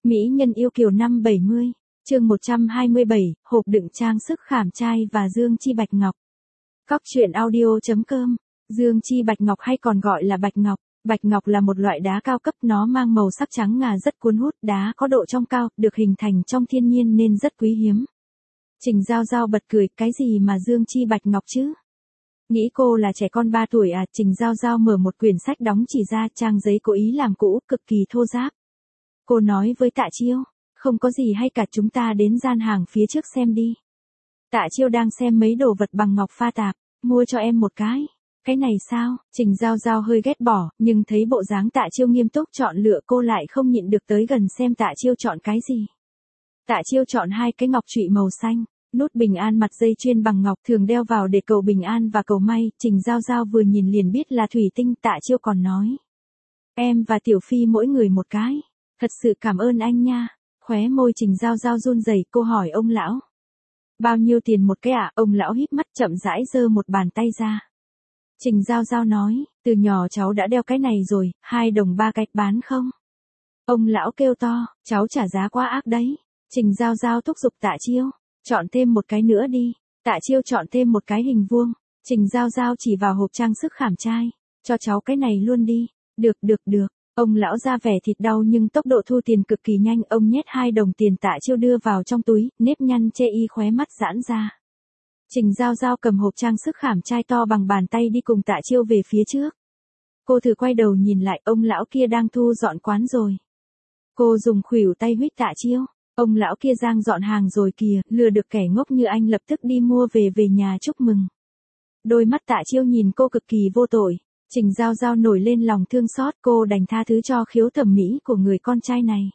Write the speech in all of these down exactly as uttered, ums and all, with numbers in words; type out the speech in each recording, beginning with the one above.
Mỹ nhân yêu kiều năm bảy mươi, chương một trăm hai mươi bảy, hộp đựng trang sức khảm trai và dương chi bạch ngọc. Cóc truyện audio chấm com. Dương chi bạch ngọc hay còn gọi là bạch ngọc. Bạch ngọc là một loại đá cao cấp, nó mang màu sắc trắng ngà rất cuốn hút, đá có độ trong cao, được hình thành trong thiên nhiên nên rất quý hiếm. Trình Giao Giao bật cười, cái gì mà dương chi bạch ngọc chứ? Nghĩ cô là trẻ con ba tuổi à? Trình Giao Giao mở một quyển sách đóng chỉ ra, trang giấy cố ý làm cũ, cực kỳ thô ráp. Cô nói với Tạ Chiêu, không có gì hay cả, chúng ta đến gian hàng phía trước xem đi. Tạ Chiêu đang xem mấy đồ vật bằng ngọc pha tạp, mua cho em một cái. Cái này sao? Trình Giao Giao hơi ghét bỏ, nhưng thấy bộ dáng Tạ Chiêu nghiêm túc chọn lựa cô lại không nhịn được tới gần xem Tạ Chiêu chọn cái gì. Tạ Chiêu chọn hai cái ngọc trụy màu xanh, nút bình an mặt dây chuyền bằng ngọc thường đeo vào để cầu bình an và cầu may. Trình Giao Giao vừa nhìn liền biết là thủy tinh. Tạ Chiêu còn nói, em và Tiểu Phi mỗi người một cái. Thật sự cảm ơn anh nha. Khóe môi Trình Giao Giao run rẩy, cô hỏi ông lão, bao nhiêu tiền một cái ạ? À? Ông lão híp mắt chậm rãi giơ một bàn tay ra. Trình Giao Giao nói, từ nhỏ cháu đã đeo cái này rồi, hai đồng ba cái, bán không? Ông lão kêu to, cháu trả giá quá ác đấy. Trình Giao Giao thúc giục Tạ Chiêu, chọn thêm một cái nữa đi. Tạ Chiêu chọn thêm một cái hình vuông. Trình Giao Giao chỉ vào hộp trang sức khảm trai, cho cháu cái này luôn đi. Được được được. Ông lão ra vẻ thịt đau nhưng tốc độ thu tiền cực kỳ nhanh, ông nhét hai đồng tiền Tạ Chiêu đưa vào trong túi, nếp nhăn chê y khóe mắt giãn ra. Trình Giao Giao cầm hộp trang sức khảm trai to bằng bàn tay đi cùng Tạ Chiêu về phía trước. Cô thử quay đầu nhìn lại, ông lão kia đang thu dọn quán rồi. Cô dùng khuỷu tay huýt Tạ Chiêu, ông lão kia đang dọn hàng rồi kìa, lừa được kẻ ngốc như anh lập tức đi mua về về nhà chúc mừng. Đôi mắt Tạ Chiêu nhìn cô cực kỳ vô tội. Trình Giao Giao nổi lên lòng thương xót, cô đành tha thứ cho khiếu thẩm mỹ của người con trai này.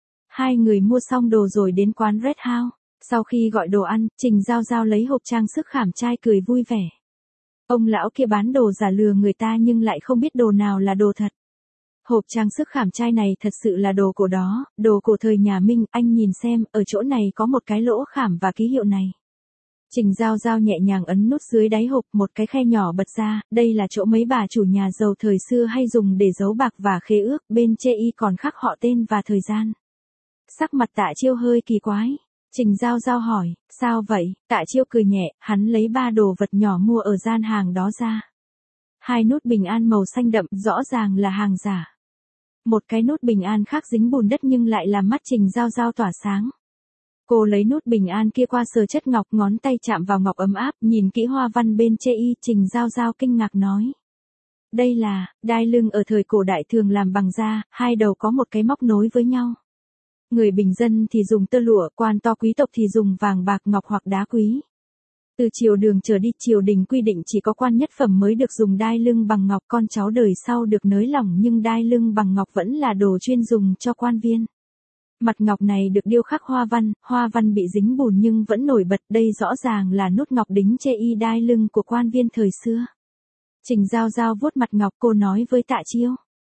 Hai người mua xong đồ rồi đến quán Red House. Sau khi gọi đồ ăn, Trình Giao Giao lấy hộp trang sức khảm trai cười vui vẻ. Ông lão kia bán đồ giả lừa người ta nhưng lại không biết đồ nào là đồ thật. Hộp trang sức khảm trai này thật sự là đồ cổ đó, đồ cổ thời nhà Minh, anh nhìn xem, ở chỗ này có một cái lỗ khảm và ký hiệu này. Trình Giao Giao nhẹ nhàng ấn nút dưới đáy hộp, một cái khe nhỏ bật ra, đây là chỗ mấy bà chủ nhà giàu thời xưa hay dùng để giấu bạc và khế ước, bên chê y còn khắc họ tên và thời gian. Sắc mặt Tạ Chiêu hơi kỳ quái. Trình Giao Giao hỏi, sao vậy? Tạ Chiêu cười nhẹ, hắn lấy ba đồ vật nhỏ mua ở gian hàng đó ra. Hai nút bình an màu xanh đậm, rõ ràng là hàng giả. Một cái nút bình an khác dính bùn đất nhưng lại làm mắt Trình Giao Giao tỏa sáng. Cô lấy nút bình an kia qua sờ chất ngọc, ngón tay chạm vào ngọc ấm áp, nhìn kỹ hoa văn bên chê y. Trình Giao Giao kinh ngạc nói, đây là đai lưng ở thời cổ đại thường làm bằng da, hai đầu có một cái móc nối với nhau. Người bình dân thì dùng tơ lụa, quan to quý tộc thì dùng vàng bạc ngọc hoặc đá quý. Từ triều Đường trở đi, triều đình quy định chỉ có quan nhất phẩm mới được dùng đai lưng bằng ngọc, con cháu đời sau được nới lỏng nhưng đai lưng bằng ngọc vẫn là đồ chuyên dùng cho quan viên. Mặt ngọc này được điêu khắc hoa văn, hoa văn bị dính bùn nhưng vẫn nổi bật, đây rõ ràng là nút ngọc đính chê y đai lưng của quan viên thời xưa. Trình Giao Giao vuốt mặt ngọc, cô nói với Tạ Chiêu,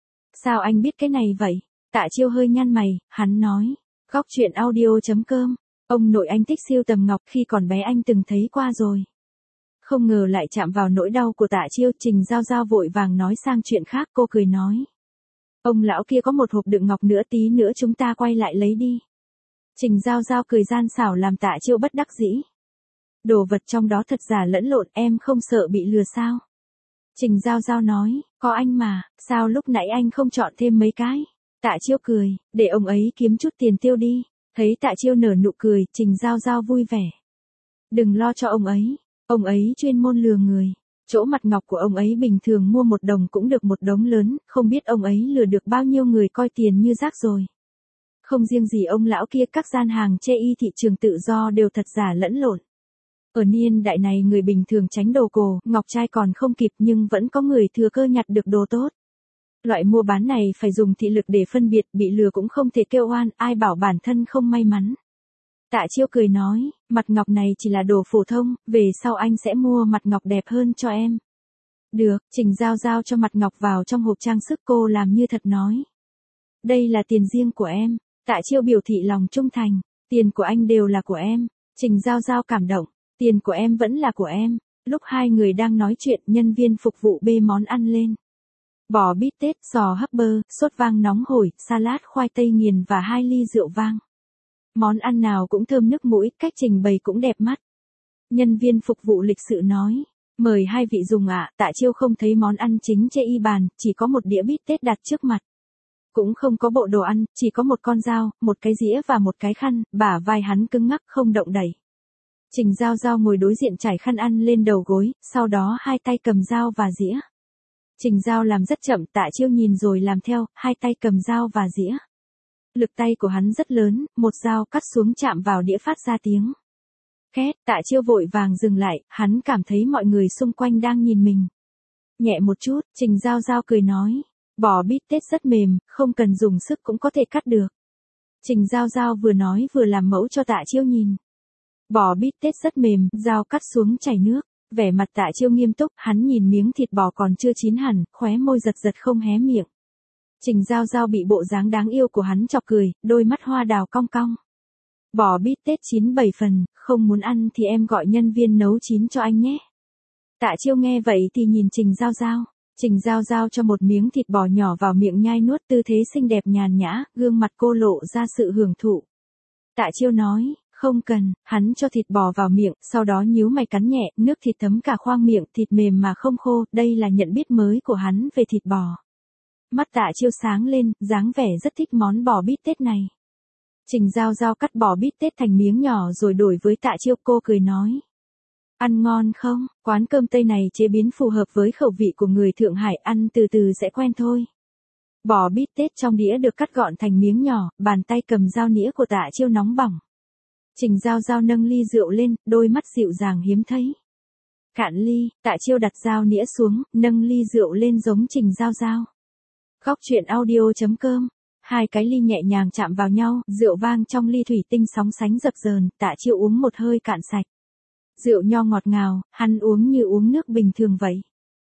sao anh biết cái này vậy? Tạ Chiêu hơi nhăn mày, hắn nói, Cóc truyện audio chấm com, ông nội anh thích sưu tầm ngọc, khi còn bé anh từng thấy qua rồi. Không ngờ lại chạm vào nỗi đau của Tạ Chiêu. Trình Giao Giao vội vàng nói sang chuyện khác, cô cười nói, ông lão kia có một hộp đựng ngọc nữa, tí nữa chúng ta quay lại lấy đi. Trình Giao Giao cười gian xảo làm Tạ Chiêu bất đắc dĩ. Đồ vật trong đó thật giả lẫn lộn, em không sợ bị lừa sao? Trình Giao Giao nói, có anh mà, sao lúc nãy anh không chọn thêm mấy cái? Tạ Chiêu cười, để ông ấy kiếm chút tiền tiêu đi. Thấy Tạ Chiêu nở nụ cười, Trình Giao Giao vui vẻ. Đừng lo cho ông ấy, ông ấy chuyên môn lừa người. Chỗ mặt ngọc của ông ấy bình thường mua một đồng cũng được một đống lớn, không biết ông ấy lừa được bao nhiêu người coi tiền như rác rồi. Không riêng gì ông lão kia, các gian hàng chê y thị trường tự do đều thật giả lẫn lộn. Ở niên đại này người bình thường tránh đồ cổ, ngọc trai còn không kịp nhưng vẫn có người thừa cơ nhặt được đồ tốt. Loại mua bán này phải dùng thị lực để phân biệt, bị lừa cũng không thể kêu oan, ai bảo bản thân không may mắn. Tạ Chiêu cười nói, mặt ngọc này chỉ là đồ phổ thông, về sau anh sẽ mua mặt ngọc đẹp hơn cho em. Được. Trình Giao Giao cho mặt ngọc vào trong hộp trang sức, cô làm như thật nói, đây là tiền riêng của em. Tạ Chiêu biểu thị lòng trung thành, tiền của anh đều là của em. Trình Giao Giao cảm động, tiền của em vẫn là của em. Lúc hai người đang nói chuyện, nhân viên phục vụ bê món ăn lên. bò bít tết, giò hấp bơ, sốt vang nóng hổi, salad khoai tây nghiền và hai ly rượu vang. Món ăn nào cũng thơm nước mũi, cách trình bày cũng đẹp mắt. Nhân viên phục vụ lịch sự nói, mời hai vị dùng ạ. Tạ Chiêu không thấy món ăn chính trên y bàn, chỉ có một đĩa bít tết đặt trước mặt. Cũng không có bộ đồ ăn, chỉ có một con dao, một cái dĩa và một cái khăn, bả vai hắn cứng ngắc không động đậy. Trình Giao Giao ngồi đối diện trải khăn ăn lên đầu gối, sau đó hai tay cầm dao và dĩa. Trình Giao làm rất chậm, Tạ Chiêu nhìn rồi làm theo, hai tay cầm dao và dĩa. Lực tay của hắn rất lớn, một dao cắt xuống chạm vào đĩa phát ra tiếng két. Tạ Chiêu vội vàng dừng lại, hắn cảm thấy mọi người xung quanh đang nhìn mình. Nhẹ một chút, Trình Giao Giao cười nói, bò bít tết rất mềm, không cần dùng sức cũng có thể cắt được. Trình Giao Giao vừa nói vừa làm mẫu cho Tạ Chiêu nhìn. Bò bít tết rất mềm, dao cắt xuống chảy nước. Vẻ mặt Tạ Chiêu nghiêm túc, hắn nhìn miếng thịt bò còn chưa chín hẳn, khóe môi giật giật không hé miệng. Trình Giao Giao bị bộ dáng đáng yêu của hắn chọc cười, đôi mắt hoa đào cong cong. Bò bít tết chín bảy phần, không muốn ăn thì em gọi nhân viên nấu chín cho anh nhé. Tạ Chiêu nghe vậy thì nhìn Trình Giao Giao. Trình Giao Giao cho một miếng thịt bò nhỏ vào miệng nhai nuốt, tư thế xinh đẹp nhàn nhã, gương mặt cô lộ ra sự hưởng thụ. Tạ Chiêu nói, không cần, hắn cho thịt bò vào miệng, sau đó nhíu mày cắn nhẹ, nước thịt thấm cả khoang miệng, thịt mềm mà không khô, đây là nhận biết mới của hắn về thịt bò. Mắt Tạ Chiêu sáng lên, dáng vẻ rất thích món bò bít tết này. Trình Giao Giao cắt bò bít tết thành miếng nhỏ rồi đổi với Tạ Chiêu, cô cười nói. Ăn ngon không? Quán cơm Tây này chế biến phù hợp với khẩu vị của người Thượng Hải, ăn từ từ sẽ quen thôi. Bò bít tết trong đĩa được cắt gọn thành miếng nhỏ, bàn tay cầm dao nĩa của Tạ Chiêu nóng bỏng. Trình Giao Giao nâng ly rượu lên, đôi mắt dịu dàng hiếm thấy. Cạn ly, Tạ Chiêu đặt dao nĩa xuống, nâng ly rượu lên giống Trình Giao Giao. Góc truyện audio chấm com. Hai cái ly nhẹ nhàng chạm vào nhau, rượu vang trong ly thủy tinh sóng sánh dập dờn, Tạ Chiêu uống một hơi cạn sạch. Rượu nho ngọt ngào, hắn uống như uống nước bình thường vậy.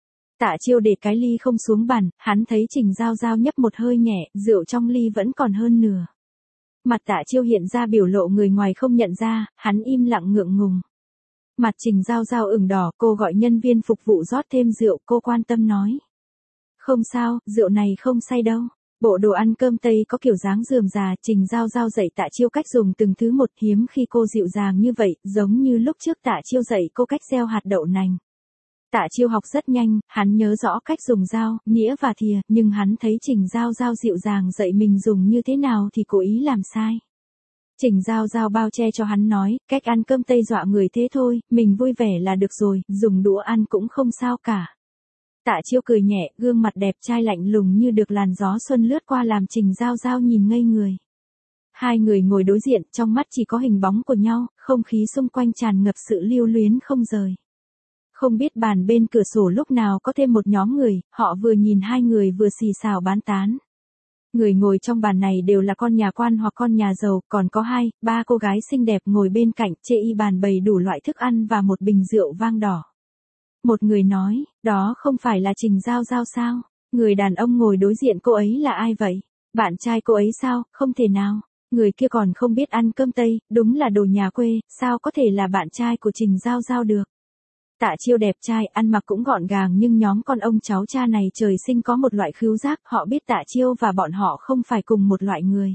Tạ Chiêu để cái ly không xuống bàn, hắn thấy Trình Giao Giao nhấp một hơi nhẹ, rượu trong ly vẫn còn hơn nửa. Mặt Tạ Chiêu hiện ra biểu lộ người ngoài không nhận ra, hắn im lặng ngượng ngùng. Mặt Trình Giao Giao ửng đỏ, cô gọi nhân viên phục vụ rót thêm rượu, cô quan tâm nói. Không sao, rượu này không say đâu. Bộ đồ ăn cơm Tây có kiểu dáng rườm rà, Trình Giao Giao dạy Tạ Chiêu cách dùng từng thứ một, hiếm khi cô dịu dàng như vậy, giống như lúc trước Tạ Chiêu dạy cô cách gieo hạt đậu nành. Tạ Chiêu học rất nhanh, hắn nhớ rõ cách dùng dao, nĩa và thìa, nhưng hắn thấy Trình Giao Giao dịu dàng dạy mình dùng như thế nào thì cố ý làm sai. Trình Giao Giao bao che cho hắn nói, cách ăn cơm Tây dọa người thế thôi, mình vui vẻ là được rồi, dùng đũa ăn cũng không sao cả. Tạ Chiêu cười nhẹ, gương mặt đẹp trai lạnh lùng như được làn gió xuân lướt qua làm Trình Giao Giao nhìn ngây người. Hai người ngồi đối diện, trong mắt chỉ có hình bóng của nhau, không khí xung quanh tràn ngập sự lưu luyến không rời. Không biết bàn bên cửa sổ lúc nào có thêm một nhóm người, họ vừa nhìn hai người vừa xì xào bán tán. Người ngồi trong bàn này đều là con nhà quan hoặc con nhà giàu, còn có hai, ba cô gái xinh đẹp ngồi bên cạnh, chê y bàn bày đủ loại thức ăn và một bình rượu vang đỏ. Một người nói, đó không phải là Trình Giao Giao sao? Người đàn ông ngồi đối diện cô ấy là ai vậy? Bạn trai cô ấy sao? Không thể nào. Người kia còn không biết ăn cơm Tây, đúng là đồ nhà quê, sao có thể là bạn trai của Trình Giao Giao được? Tạ Chiêu đẹp trai, ăn mặc cũng gọn gàng nhưng nhóm con ông cháu cha này trời sinh có một loại khứu giác, họ biết Tạ Chiêu và bọn họ không phải cùng một loại người.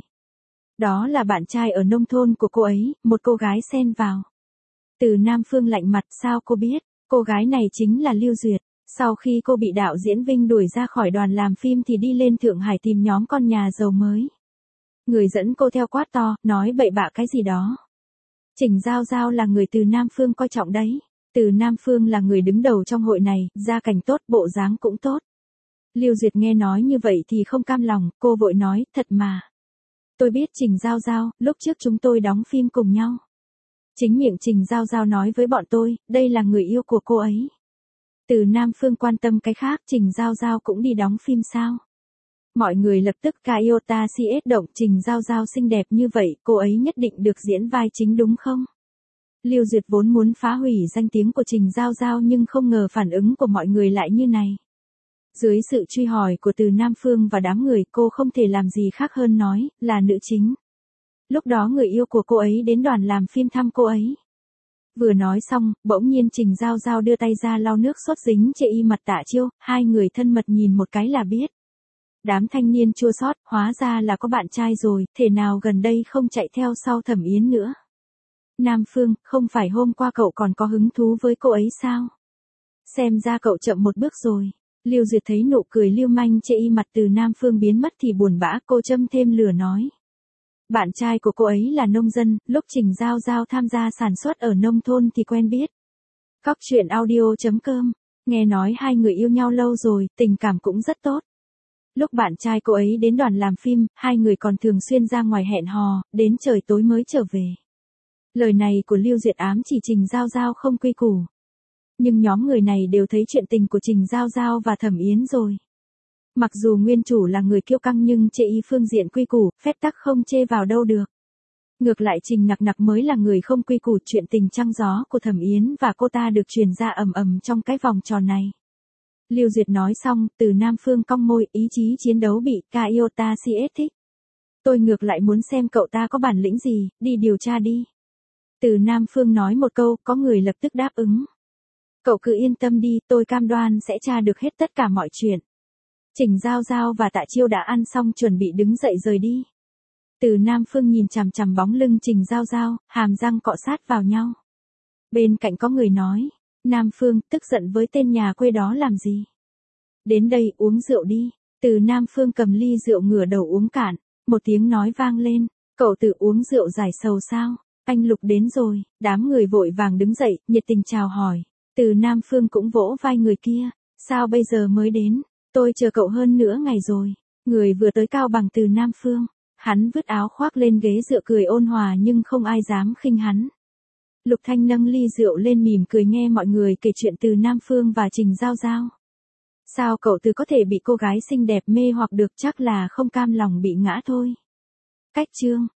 Đó là bạn trai ở nông thôn của cô ấy, một cô gái xen vào. Từ Nam Phương lạnh mặt, sao cô biết? Cô gái này chính là Lưu Duyệt. Sau khi cô bị đạo diễn Vinh đuổi ra khỏi đoàn làm phim thì đi lên Thượng Hải tìm nhóm con nhà giàu mới. Người dẫn cô theo quát to, nói bậy bạ cái gì đó. Trình Giao Giao là người từ Nam Phương coi trọng đấy. Từ Nam Phương là người đứng đầu trong hội này, gia cảnh tốt, bộ dáng cũng tốt. Lưu Duyệt nghe nói như vậy thì không cam lòng, cô vội nói, thật mà. Tôi biết Trình Giao Giao, lúc trước chúng tôi đóng phim cùng nhau. Chính miệng Trình Giao Giao nói với bọn tôi, đây là người yêu của cô ấy. Từ Nam Phương quan tâm cái khác, Trình Giao Giao cũng đi đóng phim sao? Mọi người lập tức ca iota si ết động, Trình Giao Giao xinh đẹp như vậy, cô ấy nhất định được diễn vai chính đúng không? Lưu Duyệt vốn muốn phá hủy danh tiếng của Trình Giao Giao nhưng không ngờ phản ứng của mọi người lại như này. Dưới sự truy hỏi của Từ Nam Phương và đám người, cô không thể làm gì khác hơn nói, là nữ chính. Lúc đó người yêu của cô ấy đến đoàn làm phim thăm cô ấy. Vừa nói xong, bỗng nhiên Trình Giao Giao đưa tay ra lau nước sốt dính trên y mặt Tạ Chiêu, hai người thân mật nhìn một cái là biết. Đám thanh niên chua xót, hóa ra là có bạn trai rồi, thể nào gần đây không chạy theo sau Thẩm Yến nữa. Nam Phương, không phải hôm qua cậu còn có hứng thú với cô ấy sao? Xem ra cậu chậm một bước rồi. Lưu Duyệt thấy nụ cười lưu manh trên y mặt từ Nam Phương biến mất thì buồn bã, cô châm thêm lửa nói. Bạn trai của cô ấy là nông dân, lúc Trình Giao Giao tham gia sản xuất ở nông thôn thì quen biết. Cóc truyện audio chấm com, nghe nói hai người yêu nhau lâu rồi, tình cảm cũng rất tốt. Lúc bạn trai cô ấy đến đoàn làm phim, hai người còn thường xuyên ra ngoài hẹn hò, đến trời tối mới trở về. Lời này của Lưu Duyệt ám chỉ Trình Giao Giao không quy củ. Nhưng nhóm người này đều thấy chuyện tình của Trình Giao Giao và Thẩm Yến rồi. Mặc dù nguyên chủ là người kiêu căng nhưng chê y phương diện quy củ, phép tắc không chê vào đâu được. Ngược lại Trình Nặc Nặc mới là người không quy củ, chuyện tình trăng gió của Thẩm Yến và cô ta được truyền ra ầm ầm trong cái vòng tròn này. Lưu Duyệt nói xong, từ Nam Phương cong môi, ý chí chiến đấu bị Kaiota xê ét thích. Tôi ngược lại muốn xem cậu ta có bản lĩnh gì, đi điều tra đi. Từ Nam Phương nói một câu, có người lập tức đáp ứng. Cậu cứ yên tâm đi, tôi cam đoan sẽ tra được hết tất cả mọi chuyện. Trình Giao Giao và Tạ Chiêu đã ăn xong chuẩn bị đứng dậy rời đi. Từ Nam Phương nhìn chằm chằm bóng lưng Trình Giao Giao, hàm răng cọ sát vào nhau. Bên cạnh có người nói, Nam Phương tức giận với tên nhà quê đó làm gì? Đến đây uống rượu đi. Từ Nam Phương cầm ly rượu ngửa đầu uống cạn, một tiếng nói vang lên, cậu tự uống rượu giải sầu sao? Anh Lục đến rồi, đám người vội vàng đứng dậy, nhiệt tình chào hỏi. Từ Nam Phương cũng vỗ vai người kia, sao bây giờ mới đến? Tôi chờ cậu hơn nửa ngày rồi. Người vừa tới cao bằng Từ Nam Phương, hắn vứt áo khoác lên ghế dựa cười ôn hòa nhưng không ai dám khinh hắn. Lục Thanh nâng ly rượu lên mỉm cười nghe mọi người kể chuyện Từ Nam Phương và Trình Giao Giao. Sao cậu Từ có thể bị cô gái xinh đẹp mê hoặc được, chắc là không cam lòng bị ngã thôi. Cách chương